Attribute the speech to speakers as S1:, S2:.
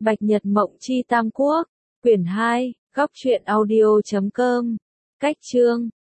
S1: Bạch Nhật Mộng Chi Tam Quốc, quyển 2, góc truyện audio.com, cách chương